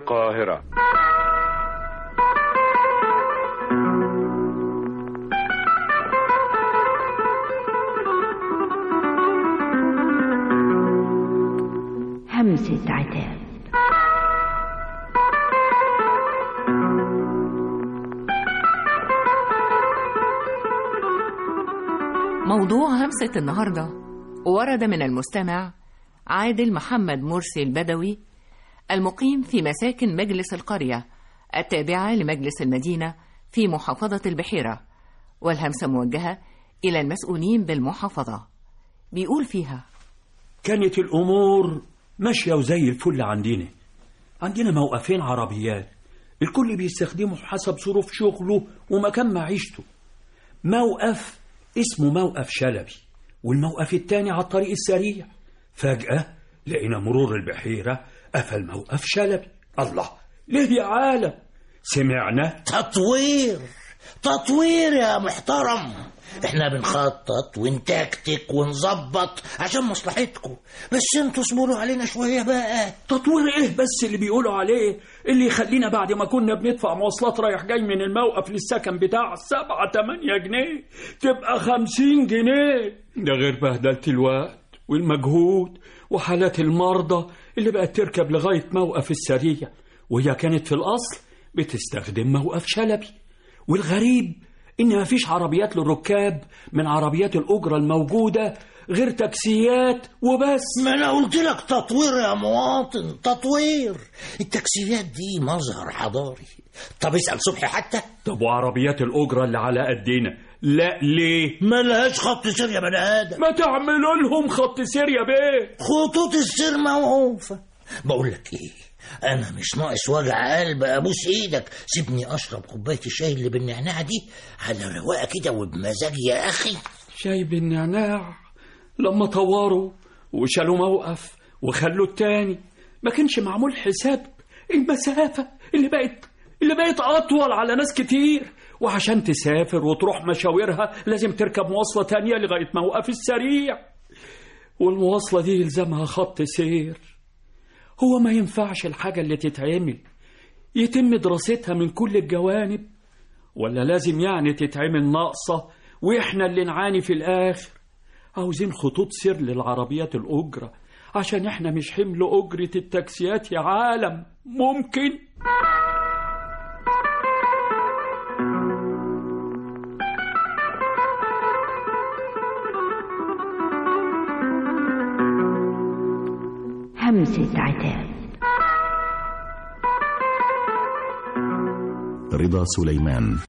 القاهرة. همسة عتاب. موضوع همسة النهاردة ورد من المستمع عادل محمد مرسي البدوي، المقيم في مساكن مجلس القرية التابعة لمجلس المدينة في محافظة البحيرة، والهمسة موجهة إلى المسؤولين بالمحافظة. بيقول فيها: كانت الأمور ماشية وزي الفل عندنا موقفين عربيات الكل بيستخدمه حسب ظروف شغله ومكان معيشته. موقف اسمه موقف شلبي، والموقف التاني على الطريق السريع. فجأة لقينا مرور البحيرة قفل موقف شلبي. الله، ليه يا عالم؟ سمعنا تطوير يا محترم. احنا بنخطط ونتكتك ونظبط عشان مصلحتكم، بس انتوا اصبروا علينا شوية بقى. تطوير ايه بس اللي بيقولوا عليه؟ اللي يخلينا بعد ما كنا بندفع مواصلات رايح جاي من الموقف للسكن بتاع 7-8 جنيه تبقى 50 جنيه. ده غير بهدلة الوقت والمجهود وحالات المرضى اللي بقت تركب لغاية موقف السريع، وهي كانت في الأصل بتستخدم موقف شلبي. والغريب إن مفيش عربيات للركاب من عربيات الأجرة الموجودة غير تاكسيات وبس. ما أنا قلت لك تطوير يا مواطن، تطوير. التاكسيات دي مظهر حضاري. طب اسأل صبحي حتى. طب وعربيات الأجرة اللي على قدنا لا ليه؟ ملهاش خط سير يا بني آدم. ما تعملوا لهم خط سير يا بيه. خطوط السير موقوفة. بقول لك ايه، انا مش ناقص وجع قلب ابوس ايدك. سيبني اشرب كوبايه الشاي اللي بالنعناع دي على رواقه كده وبمزاج يا اخي. شاي بالنعناع؟ لما طوروا وشالوا موقف وخلوا التاني ما كانش معمول حساب المسافه اللي بقت اطول على ناس كتير، وعشان تسافر وتروح مشاورها لازم تركب مواصله تانية لغايه موقف السريع، والمواصله دي يلزمها خط سير. هو ما ينفعش الحاجة اللي تتعمل يتم دراستها من كل الجوانب، ولا لازم يعني تتعمل ناقصة وإحنا اللي نعاني في الآخر؟ عاوزين خطوط سير للعربيات الأجرة عشان إحنا مش حمل أجرة التاكسيات يا عالم. ممكن؟ همسة عتاب. رضا سليمان.